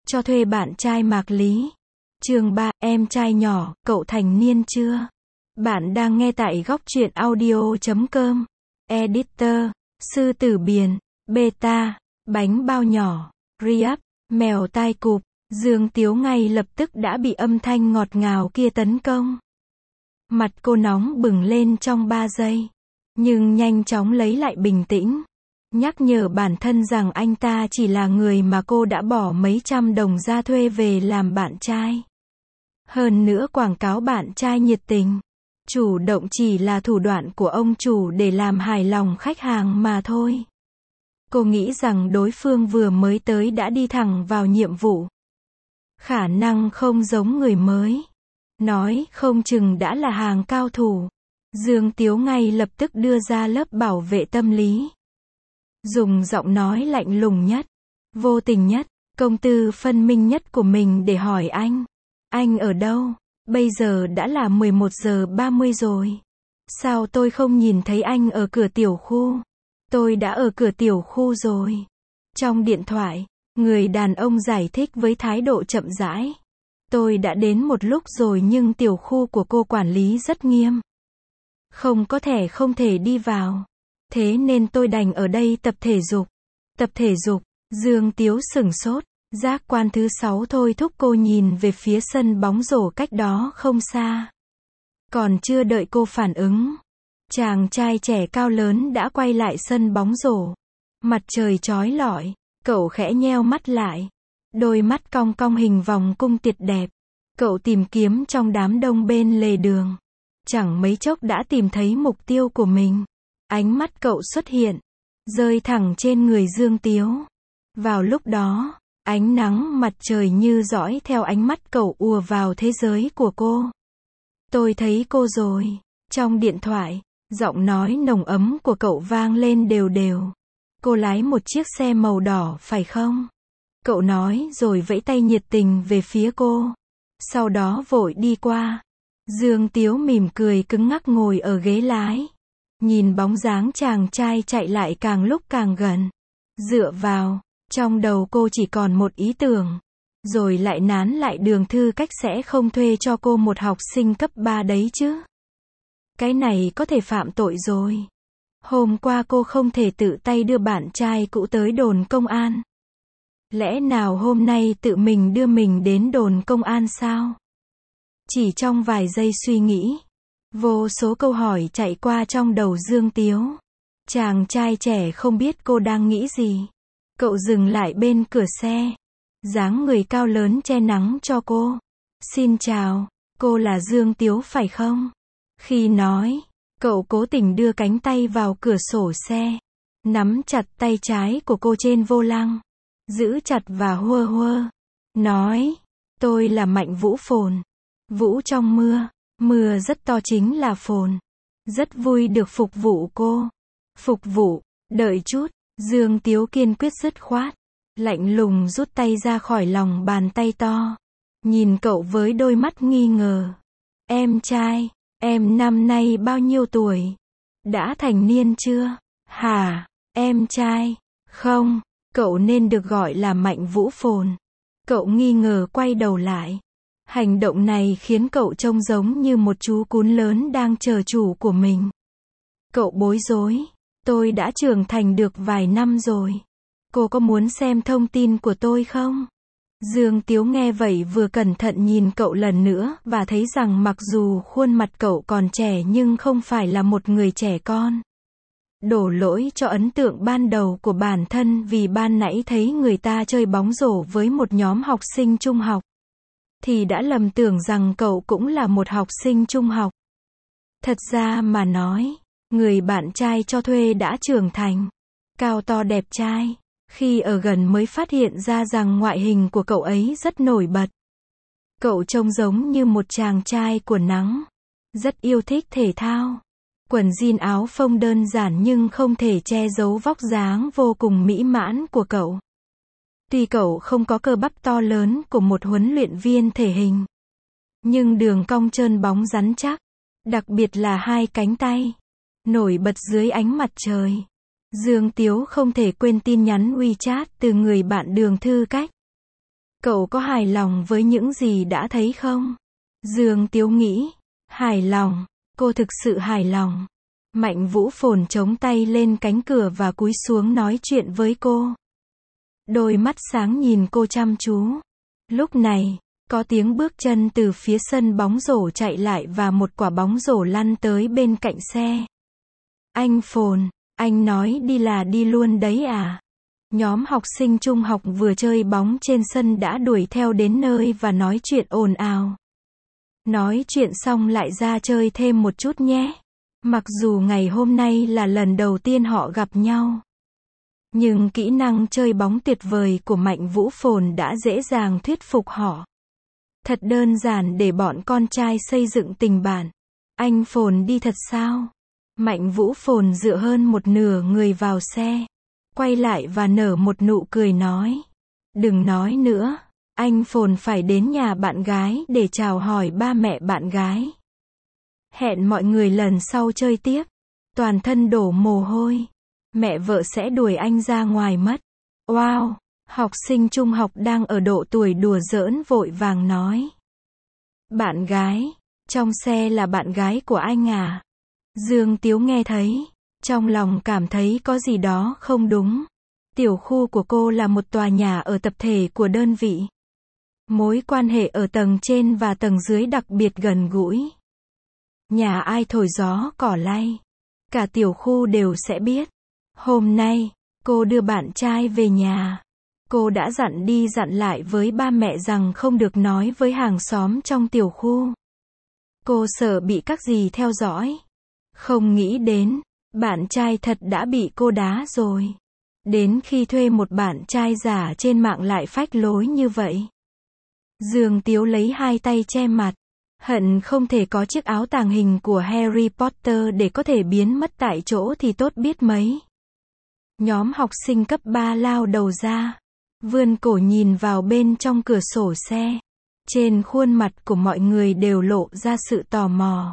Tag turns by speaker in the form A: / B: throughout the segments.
A: cho thuê bạn trai Mạc Lý. Chương 3, em trai nhỏ, cậu thành niên chưa? Bạn đang nghe tại góc truyện audio.com. Editor, Sư Tử Biền, Beta, Bánh bao nhỏ, Riap, Mèo tai cụp. Dương Tiếu ngay lập tức đã bị âm thanh ngọt ngào kia tấn công. Mặt cô nóng bừng lên trong 3 giây. Nhưng nhanh chóng lấy lại bình tĩnh. Nhắc nhở bản thân rằng anh ta chỉ là người mà cô đã bỏ mấy trăm đồng ra thuê về làm bạn trai. Hơn nữa quảng cáo bạn trai nhiệt tình. Chủ động chỉ là thủ đoạn của ông chủ để làm hài lòng khách hàng mà thôi. Cô nghĩ rằng đối phương vừa mới tới đã đi thẳng vào nhiệm vụ. Khả năng không giống người mới. Nói không chừng đã là hàng cao thủ. Dương Tiếu ngay lập tức đưa ra lớp bảo vệ tâm lý. Dùng giọng nói lạnh lùng nhất, vô tình nhất, công tư phân minh nhất của mình để hỏi anh. Anh ở đâu? Bây giờ đã là 11 giờ 30 rồi. Sao tôi không nhìn thấy anh ở cửa tiểu khu? Tôi đã ở cửa tiểu khu rồi. Trong điện thoại, người đàn ông giải thích với thái độ chậm rãi. Tôi đã đến một lúc rồi nhưng tiểu khu của cô quản lý rất nghiêm. Không có thẻ không thể đi vào. Thế nên tôi đành ở đây tập thể dục. Tập thể dục, Dương Tiếu sửng sốt. Giác quan thứ 6 thôi thúc cô nhìn về phía sân bóng rổ cách đó không xa. Còn chưa đợi cô phản ứng, chàng trai trẻ cao lớn đã quay lại sân bóng rổ. Mặt trời chói lọi, cậu khẽ nheo mắt lại. Đôi mắt cong cong hình vòng cung tuyệt đẹp. Cậu tìm kiếm trong đám đông bên lề đường. Chẳng mấy chốc đã tìm thấy mục tiêu của mình. Ánh mắt cậu xuất hiện, rơi thẳng trên người Dương Tiếu. Vào lúc đó, ánh nắng mặt trời như dõi theo ánh mắt cậu ùa vào thế giới của cô. Tôi thấy cô rồi. Trong điện thoại, giọng nói nồng ấm của cậu vang lên đều đều. Cô lái một chiếc xe màu đỏ phải không? Cậu nói rồi vẫy tay nhiệt tình về phía cô. Sau đó vội đi qua. Dương Tiếu mỉm cười cứng ngắc ngồi ở ghế lái. Nhìn bóng dáng chàng trai chạy lại càng lúc càng gần. Dựa vào, trong đầu cô chỉ còn một ý tưởng. Rồi lại nán lại Đường Thư Cách sẽ không thuê cho cô một học sinh cấp 3 đấy chứ. Cái này có thể phạm tội rồi. Hôm qua cô không thể tự tay đưa bạn trai cũ tới đồn công an. Lẽ nào hôm nay tự mình đưa mình đến đồn công an sao? Chỉ trong vài giây suy nghĩ, vô số câu hỏi chạy qua trong đầu Dương Tiếu. Chàng trai trẻ không biết cô đang nghĩ gì. Cậu dừng lại bên cửa xe. Dáng người cao lớn che nắng cho cô. Xin chào, cô là Dương Tiếu phải không? Khi nói, cậu cố tình đưa cánh tay vào cửa sổ xe. Nắm chặt tay trái của cô trên vô lăng. Giữ chặt và hua hua. Nói, tôi là Mạnh Vũ Phồn. Vũ trong mưa. Mưa rất to chính là phồn. Rất vui được phục vụ cô. Phục vụ, đợi chút. Dương Tiếu kiên quyết dứt khoát. Lạnh lùng rút tay ra khỏi lòng bàn tay to. Nhìn cậu với đôi mắt nghi ngờ. Em trai, em năm nay bao nhiêu tuổi? Đã thành niên chưa? Hả? Em trai? Không, cậu nên được gọi là Mạnh Vũ Phồn. Cậu nghi ngờ quay đầu lại. Hành động này khiến cậu trông giống như một chú cún lớn đang chờ chủ của mình. Cậu bối rối. Tôi đã trưởng thành được vài năm rồi. Cô có muốn xem thông tin của tôi không? Dương Tiếu nghe vậy vừa cẩn thận nhìn cậu lần nữa và thấy rằng mặc dù khuôn mặt cậu còn trẻ nhưng không phải là một người trẻ con. Đổ lỗi cho ấn tượng ban đầu của bản thân vì ban nãy thấy người ta chơi bóng rổ với một nhóm học sinh trung học. Thì đã lầm tưởng rằng cậu cũng là một học sinh trung học. Thật ra mà nói, người bạn trai cho thuê đã trưởng thành, cao to đẹp trai. Khi ở gần mới phát hiện ra rằng ngoại hình của cậu ấy rất nổi bật. Cậu trông giống như một chàng trai của nắng. Rất yêu thích thể thao. Quần jean áo phông đơn giản nhưng không thể che giấu vóc dáng vô cùng mỹ mãn của cậu. Tuy cậu không có cơ bắp to lớn của một huấn luyện viên thể hình, nhưng đường cong trơn bóng rắn chắc, đặc biệt là hai cánh tay, nổi bật dưới ánh mặt trời. Dương Tiếu không thể quên tin nhắn WeChat từ người bạn Đường Thư Cách. Cậu có hài lòng với những gì đã thấy không? Dương Tiếu nghĩ. Hài lòng. Cô thực sự hài lòng. Mạnh Vũ Phồn chống tay lên cánh cửa và cúi xuống nói chuyện với cô. Đôi mắt sáng nhìn cô chăm chú. Lúc này, có tiếng bước chân từ phía sân bóng rổ chạy lại và một quả bóng rổ lăn tới bên cạnh xe. Anh Phồn, anh nói đi là đi luôn đấy à? Nhóm học sinh trung học vừa chơi bóng trên sân đã đuổi theo đến nơi và nói chuyện ồn ào. Nói chuyện xong lại ra chơi thêm một chút nhé. Mặc dù ngày hôm nay là lần đầu tiên họ gặp nhau, nhưng kỹ năng chơi bóng tuyệt vời của Mạnh Vũ Phồn đã dễ dàng thuyết phục họ. Thật đơn giản để bọn con trai xây dựng tình bạn. Anh Phồn đi thật sao? Mạnh Vũ Phồn dựa hơn một nửa người vào xe, quay lại và nở một nụ cười nói. Đừng nói nữa, anh Phồn phải đến nhà bạn gái để chào hỏi ba mẹ bạn gái. Hẹn mọi người lần sau chơi tiếp. Toàn thân đổ mồ hôi. Mẹ vợ sẽ đuổi anh ra ngoài mất. Wow, học sinh trung học đang ở độ tuổi đùa giỡn vội vàng nói. Bạn gái, trong xe là bạn gái của anh à? Dương Tiếu nghe thấy, trong lòng cảm thấy có gì đó không đúng. Tiểu khu của cô là một tòa nhà ở tập thể của đơn vị. Mối quan hệ ở tầng trên và tầng dưới đặc biệt gần gũi. Nhà ai thổi gió cỏ lay, cả tiểu khu đều sẽ biết. Hôm nay, cô đưa bạn trai về nhà. Cô đã dặn đi dặn lại với ba mẹ rằng không được nói với hàng xóm trong tiểu khu. Cô sợ bị các dì theo dõi. Không nghĩ đến, bạn trai thật đã bị cô đá rồi. Đến khi thuê một bạn trai giả trên mạng lại phách lối như vậy. Dương Tiếu lấy hai tay che mặt. Hận không thể có chiếc áo tàng hình của Harry Potter để có thể biến mất tại chỗ thì tốt biết mấy. Nhóm học sinh cấp 3 lao đầu ra, vươn cổ nhìn vào bên trong cửa sổ xe. Trên khuôn mặt của mọi người đều lộ ra sự tò mò.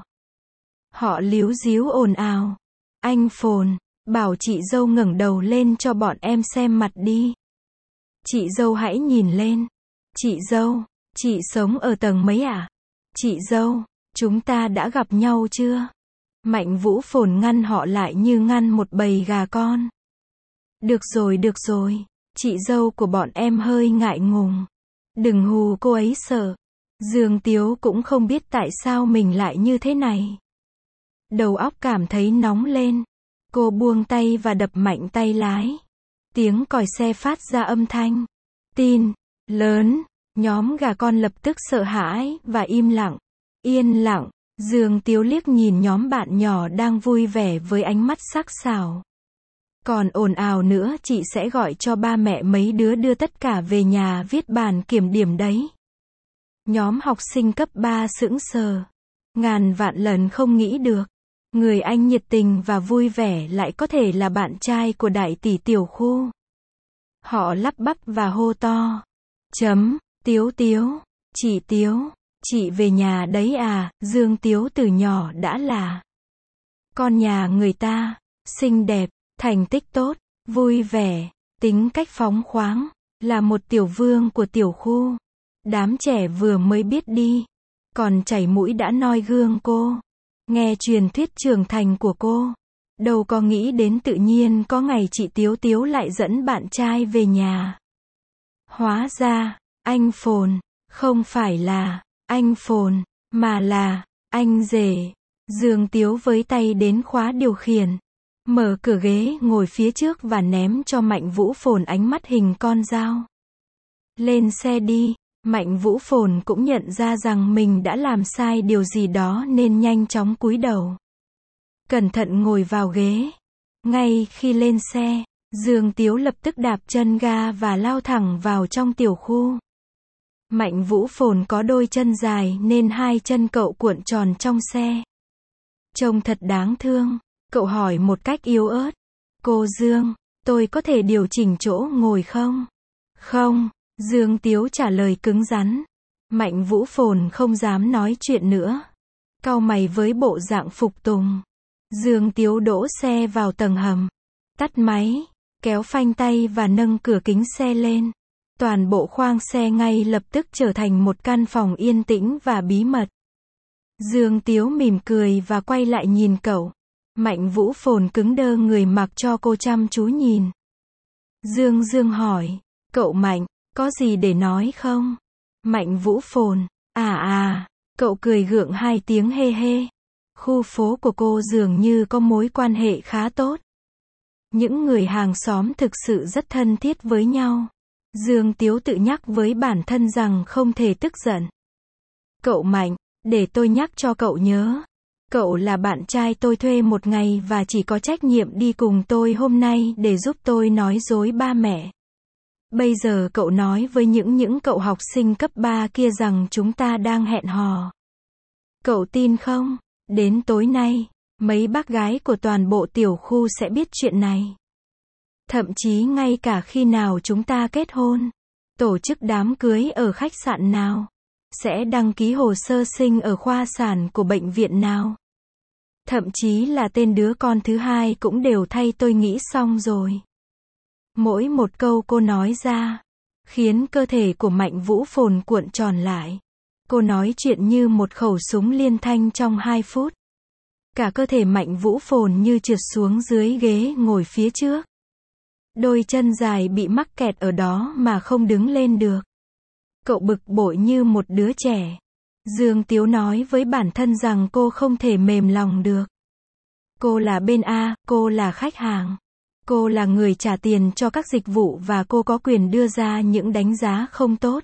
A: Họ líu díu ồn ào. Anh Phồn, bảo chị dâu ngẩng đầu lên cho bọn em xem mặt đi. Chị dâu hãy nhìn lên. Chị dâu, chị sống ở tầng mấy à? Chị dâu, chúng ta đã gặp nhau chưa? Mạnh Vũ Phồn ngăn họ lại như ngăn một bầy gà con. Được rồi, chị dâu của bọn em hơi ngại ngùng. Đừng hù cô ấy sợ. Dương Tiếu cũng không biết tại sao mình lại như thế này. Đầu óc cảm thấy nóng lên. Cô buông tay và đập mạnh tay lái. Tiếng còi xe phát ra âm thanh. Tin, lớn. Nhóm gà con lập tức sợ hãi và im lặng. Yên lặng. Dương Tiếu liếc nhìn nhóm bạn nhỏ đang vui vẻ với ánh mắt sắc sảo. Còn ồn ào nữa chị sẽ gọi cho ba mẹ mấy đứa đưa tất cả về nhà viết bản kiểm điểm đấy. Nhóm học sinh cấp 3 sững sờ. Ngàn vạn lần không nghĩ được. Người anh nhiệt tình và vui vẻ lại có thể là bạn trai của đại tỷ tiểu khu. Họ lắp bắp và hô to. Tiếu Tiếu, chị về nhà đấy à? Dương Tiếu từ nhỏ đã là con nhà người ta, xinh đẹp, thành tích tốt, vui vẻ, tính cách phóng khoáng, là một tiểu vương của tiểu khu. Đám trẻ vừa mới biết đi, còn chảy mũi đã noi gương cô. Nghe truyền thuyết trưởng thành của cô, đâu có nghĩ đến tự nhiên có ngày chị Tiếu Tiếu lại dẫn bạn trai về nhà. Hóa ra, anh Phồn, không phải là anh Phồn, mà là anh rể. Dương Tiếu với tay đến khóa điều khiển, mở cửa ghế ngồi phía trước và ném cho Mạnh Vũ Phồn ánh mắt hình con dao. Lên xe đi. Mạnh Vũ Phồn cũng nhận ra rằng mình đã làm sai điều gì đó nên nhanh chóng cúi đầu. Cẩn thận ngồi vào ghế. Ngay khi lên xe, Dương Tiếu lập tức đạp chân ga và lao thẳng vào trong tiểu khu. Mạnh Vũ Phồn có đôi chân dài nên hai chân cậu cuộn tròn trong xe. Trông thật đáng thương. Cậu hỏi một cách yếu ớt. Cô Dương, tôi có thể điều chỉnh chỗ ngồi không? Không. Dương Tiếu trả lời cứng rắn. Mạnh Vũ Phồn không dám nói chuyện nữa. Cau mày với bộ dạng phục tùng. Dương Tiếu đỗ xe vào tầng hầm. Tắt máy, kéo phanh tay và nâng cửa kính xe lên. Toàn bộ khoang xe ngay lập tức trở thành một căn phòng yên tĩnh và bí mật. Dương Tiếu mỉm cười và quay lại nhìn cậu. Mạnh Vũ Phồn cứng đơ người mặc cho cô chăm chú nhìn. Dương Dương hỏi, cậu Mạnh, có gì để nói không? Mạnh Vũ Phồn, cậu cười gượng hai tiếng hê hê. Khu phố của cô dường như có mối quan hệ khá tốt. Những người hàng xóm thực sự rất thân thiết với nhau. Dương Tiếu tự nhắc với bản thân rằng không thể tức giận. Cậu Mạnh, để tôi nhắc cho cậu nhớ. Cậu là bạn trai tôi thuê một ngày và chỉ có trách nhiệm đi cùng tôi hôm nay để giúp tôi nói dối ba mẹ. Bây giờ cậu nói với những cậu học sinh cấp 3 kia rằng chúng ta đang hẹn hò. Cậu tin không? Đến tối nay, mấy bác gái của toàn bộ tiểu khu sẽ biết chuyện này. Thậm chí ngay cả khi nào chúng ta kết hôn, tổ chức đám cưới ở khách sạn nào, sẽ đăng ký hồ sơ sinh ở khoa sản của bệnh viện nào. Thậm chí là tên đứa con thứ hai cũng đều thay tôi nghĩ xong rồi. Mỗi một câu cô nói ra, khiến cơ thể của Mạnh Vũ Phồn cuộn tròn lại. Cô nói chuyện như một khẩu súng liên thanh trong 2 phút. Cả cơ thể Mạnh Vũ Phồn như trượt xuống dưới ghế ngồi phía trước. Đôi chân dài bị mắc kẹt ở đó mà không đứng lên được. Cậu bực bội như một đứa trẻ. Dương Tiếu nói với bản thân rằng cô không thể mềm lòng được. Cô là bên A, cô là khách hàng. Cô là người trả tiền cho các dịch vụ và cô có quyền đưa ra những đánh giá không tốt.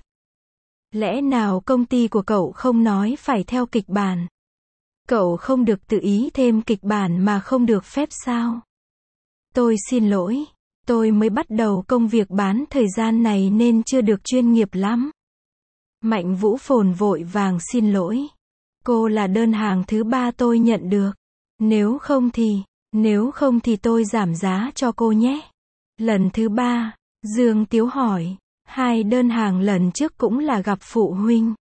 A: Lẽ nào công ty của cậu không nói phải theo kịch bản? Cậu không được tự ý thêm kịch bản mà không được phép sao? Tôi xin lỗi, tôi mới bắt đầu công việc bán thời gian này nên chưa được chuyên nghiệp lắm. Mạnh Vũ Phồn vội vàng xin lỗi. Cô là đơn hàng thứ 3 tôi nhận được. Nếu không thì tôi giảm giá cho cô nhé. Lần thứ 3, Dương Tiếu hỏi, 2 đơn hàng lần trước cũng là gặp phụ huynh.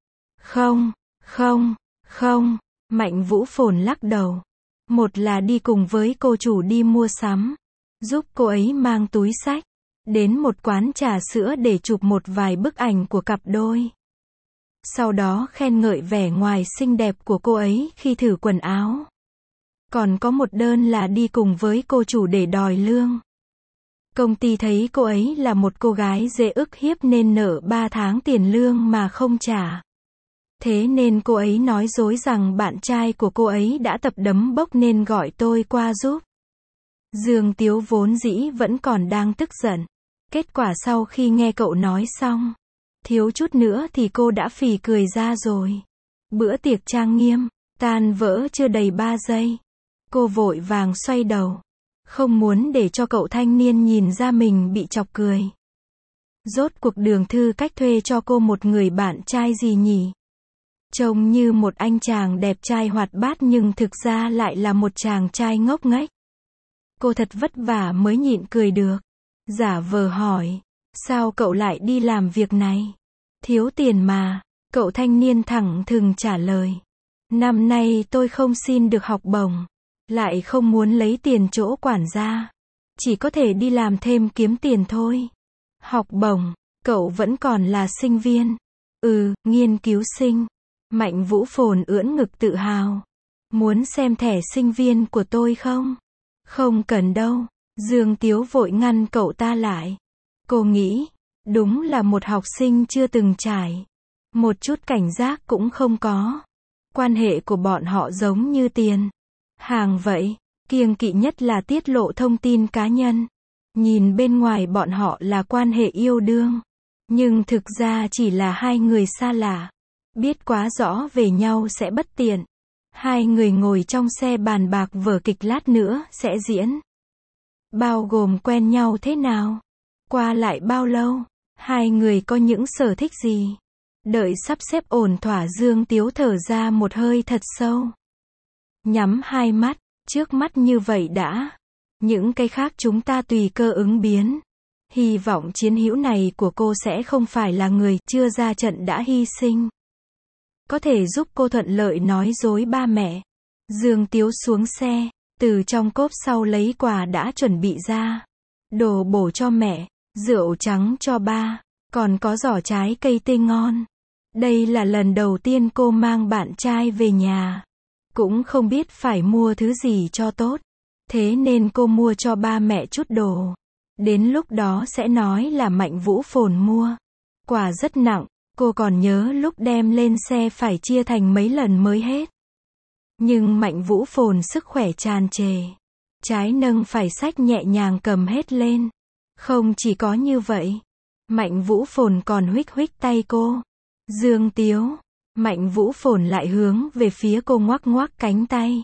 A: Không, Mạnh Vũ Phồn lắc đầu. Một là đi cùng với cô chủ đi mua sắm, giúp cô ấy mang túi xách, đến một quán trà sữa để chụp một vài bức ảnh của cặp đôi. Sau đó khen ngợi vẻ ngoài xinh đẹp của cô ấy khi thử quần áo. Còn có một đơn là đi cùng với cô chủ để đòi lương. Công ty thấy cô ấy là một cô gái dễ ức hiếp nên nợ 3 tháng tiền lương mà không trả. Thế nên cô ấy nói dối rằng bạn trai của cô ấy đã tập đấm bốc nên gọi tôi qua giúp. Dương Tiếu vốn dĩ vẫn còn đang tức giận. Kết quả sau khi nghe cậu nói xong, thiếu chút nữa thì cô đã phì cười ra rồi. Bữa tiệc trang nghiêm, tan vỡ chưa đầy 3 giây. Cô vội vàng xoay đầu. Không muốn để cho cậu thanh niên nhìn ra mình bị chọc cười. Rốt cuộc Đường Thư Cách thuê cho cô một người bạn trai gì nhỉ? Trông như một anh chàng đẹp trai hoạt bát nhưng thực ra lại là một chàng trai ngốc nghếch. Cô thật vất vả mới nhịn cười được. Giả vờ hỏi, sao cậu lại đi làm việc này? Thiếu tiền mà. Cậu thanh niên thẳng thừng trả lời. Năm nay tôi không xin được học bổng. Lại không muốn lấy tiền chỗ quản gia. Chỉ có thể đi làm thêm kiếm tiền thôi. Học bổng, cậu vẫn còn là sinh viên. Nghiên cứu sinh. Mạnh Vũ Phồn ưỡn ngực tự hào. Muốn xem thẻ sinh viên của tôi không? Không cần đâu. Dương Tiếu vội ngăn cậu ta lại. Cô nghĩ, đúng là một học sinh chưa từng trải. Một chút cảnh giác cũng không có. Quan hệ của bọn họ giống như tiền hàng vậy, kiêng kỵ nhất là tiết lộ thông tin cá nhân. Nhìn bên ngoài bọn họ là quan hệ yêu đương, nhưng thực ra chỉ là 2 người xa lạ. Biết quá rõ về nhau sẽ bất tiện. 2 người ngồi trong xe bàn bạc vở kịch lát nữa sẽ diễn. Bao gồm quen nhau thế nào? Qua lại bao lâu? 2 người có những sở thích gì? Đợi sắp xếp ổn thỏa Dương Tiếu thở ra một hơi thật sâu. Nhắm 2 mắt, trước mắt như vậy đã. Những cái khác chúng ta tùy cơ ứng biến. Hy vọng chiến hữu này của cô sẽ không phải là người chưa ra trận đã hy sinh. Có thể giúp cô thuận lợi nói dối ba mẹ. Dương Tiếu xuống xe, từ trong cốp sau lấy quà đã chuẩn bị ra. Đồ bổ cho mẹ, rượu trắng cho ba. Còn có giỏ trái cây tươi ngon. Đây là lần đầu tiên cô mang bạn trai về nhà. Cũng không biết phải mua thứ gì cho tốt. Thế nên cô mua cho ba mẹ chút đồ. Đến lúc đó sẽ nói là Mạnh Vũ Phồn mua. Quà rất nặng, cô còn nhớ lúc đem lên xe phải chia thành mấy lần mới hết. Nhưng Mạnh Vũ Phồn sức khỏe tràn trề. Trái nâng phải xách nhẹ nhàng cầm hết lên. Không chỉ có như vậy, Mạnh Vũ Phồn còn huých huých tay cô. Dương Tiếu. Mạnh Vũ Phồn lại hướng về phía cô ngoắc ngoắc cánh tay.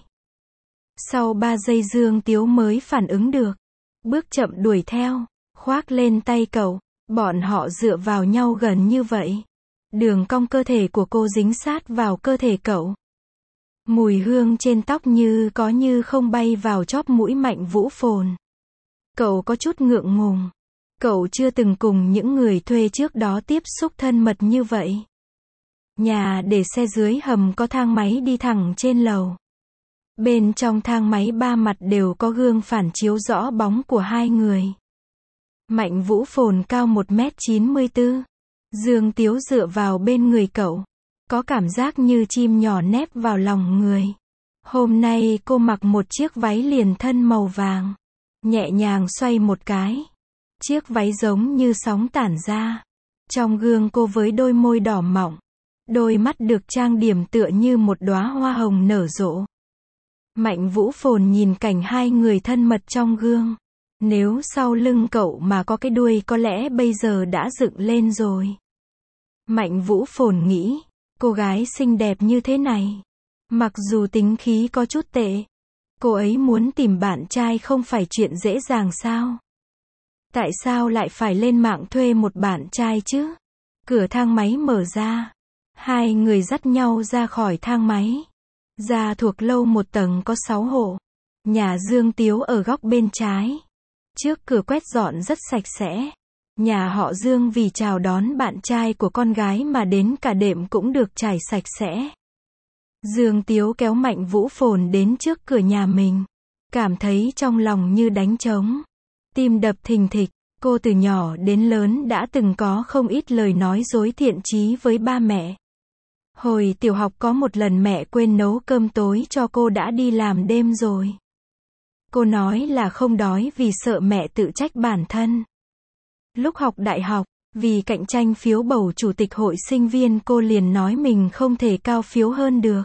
A: Sau 3 giây Dương Tiếu mới phản ứng được. Bước chậm đuổi theo, khoác lên tay cậu. Bọn họ dựa vào nhau gần như vậy. Đường cong cơ thể của cô dính sát vào cơ thể cậu. Mùi hương trên tóc như có như không bay vào chóp mũi Mạnh Vũ Phồn. Cậu có chút ngượng ngùng. Cậu chưa từng cùng những người thuê trước đó tiếp xúc thân mật như vậy. Nhà để xe dưới hầm có thang máy đi thẳng trên lầu. Bên trong thang máy ba mặt đều có gương phản chiếu rõ bóng của hai người. Mạnh Vũ Phồn cao 1m94. Dương Tiếu dựa vào bên người cậu. Có cảm giác như chim nhỏ nép vào lòng người. Hôm nay cô mặc một chiếc váy liền thân màu vàng. Nhẹ nhàng xoay một cái. Chiếc váy giống như sóng tản ra. Trong gương cô với đôi môi đỏ mọng. Đôi mắt được trang điểm tựa như một đóa hoa hồng nở rộ. Mạnh Vũ Phồn nhìn cảnh hai người thân mật trong gương. Nếu sau lưng cậu mà có cái đuôi có lẽ bây giờ đã dựng lên rồi. Mạnh Vũ Phồn nghĩ, cô gái xinh đẹp như thế này. Mặc dù tính khí có chút tệ. Cô ấy muốn tìm bạn trai không phải chuyện dễ dàng sao? Tại sao lại phải lên mạng thuê một bạn trai chứ? Cửa thang máy mở ra. Hai người dắt nhau ra khỏi thang máy. Ra thuộc lâu một tầng có 6 hộ. Nhà Dương Tiếu ở góc bên trái. Trước cửa quét dọn rất sạch sẽ. Nhà họ Dương vì chào đón bạn trai của con gái mà đến cả đệm cũng được trải sạch sẽ. Dương Tiếu kéo Mạnh Vũ Phồn đến trước cửa nhà mình. Cảm thấy trong lòng như đánh trống. Tim đập thình thịch. Cô từ nhỏ đến lớn đã từng có không ít lời nói dối thiện chí với ba mẹ. Hồi tiểu học có một lần mẹ quên nấu cơm tối cho cô đã đi làm đêm rồi. Cô nói là không đói vì sợ mẹ tự trách bản thân. Lúc học đại học, vì cạnh tranh phiếu bầu chủ tịch hội sinh viên cô liền nói mình không thể cao phiếu hơn được.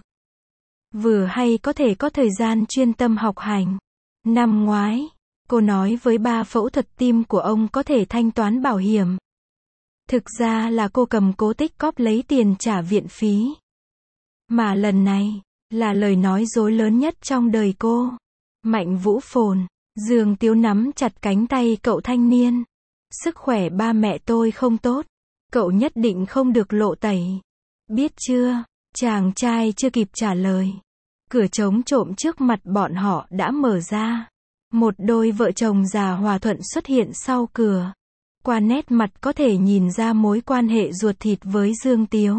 A: Vừa hay có thể có thời gian chuyên tâm học hành. Năm ngoái, cô nói với ba phẫu thuật tim của ông có thể thanh toán bảo hiểm. Thực ra là cô cầm cố tích cóp lấy tiền trả viện phí. Mà lần này, là lời nói dối lớn nhất trong đời cô. Mạnh Vũ Phồn. Dương Tiếu nắm chặt cánh tay cậu thanh niên. Sức khỏe ba mẹ tôi không tốt. Cậu nhất định không được lộ tẩy. Biết chưa? Chàng trai chưa kịp trả lời. Cửa trống trộm trước mặt bọn họ đã mở ra. Một đôi vợ chồng già hòa thuận xuất hiện sau cửa. Qua nét mặt có thể nhìn ra mối quan hệ ruột thịt với Dương Tiếu.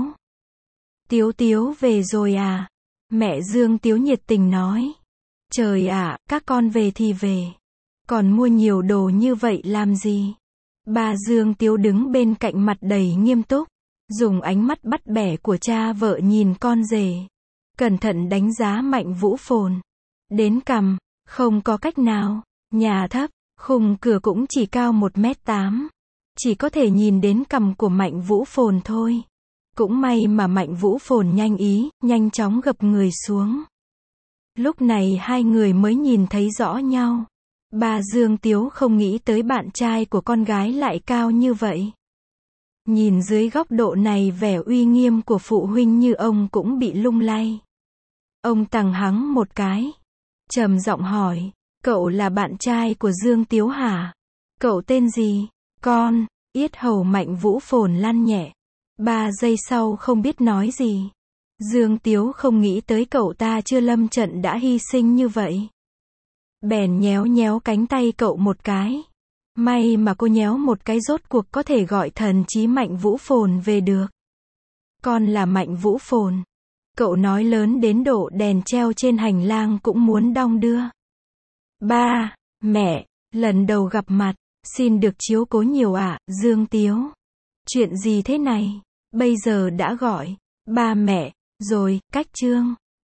A: Tiếu Tiếu về rồi à? Mẹ Dương Tiếu nhiệt tình nói. Trời ạ, các con về thì về. Còn mua nhiều đồ như vậy làm gì? Bà Dương Tiếu đứng bên cạnh mặt đầy nghiêm túc. Dùng ánh mắt bắt bẻ của cha vợ nhìn con rể. Cẩn thận đánh giá Mạnh Vũ Phồn. Đến cằm, không có cách nào. Nhà thấp, khung cửa cũng chỉ cao 1m8. Chỉ có thể nhìn đến cằm của Mạnh Vũ Phồn thôi. Cũng may mà Mạnh Vũ Phồn nhanh ý, nhanh chóng gập người xuống. Lúc này hai người mới nhìn thấy rõ nhau. Bà Dương Tiếu không nghĩ tới bạn trai của con gái lại cao như vậy. Nhìn dưới góc độ này vẻ uy nghiêm của phụ huynh như ông cũng bị lung lay. Ông tằng hắng một cái. Trầm giọng hỏi, cậu là bạn trai của Dương Tiếu hả? Cậu tên gì? Con, yết hầu Mạnh Vũ Phồn lăn nhẹ. 3 giây sau không biết nói gì. Dương Tiếu không nghĩ tới cậu ta chưa lâm trận đã hy sinh như vậy. Bèn nhéo nhéo cánh tay cậu một cái. May mà cô nhéo một cái rốt cuộc có thể gọi thần trí Mạnh Vũ Phồn về được. Con là Mạnh Vũ Phồn. Cậu nói lớn đến độ đèn treo trên hành lang cũng muốn đong đưa. Ba, mẹ, lần đầu gặp mặt, xin được chiếu cố nhiều ạ, Dương Tiếu. Chuyện gì thế này? Bây giờ đã gọi ba mẹ rồi, cách chương.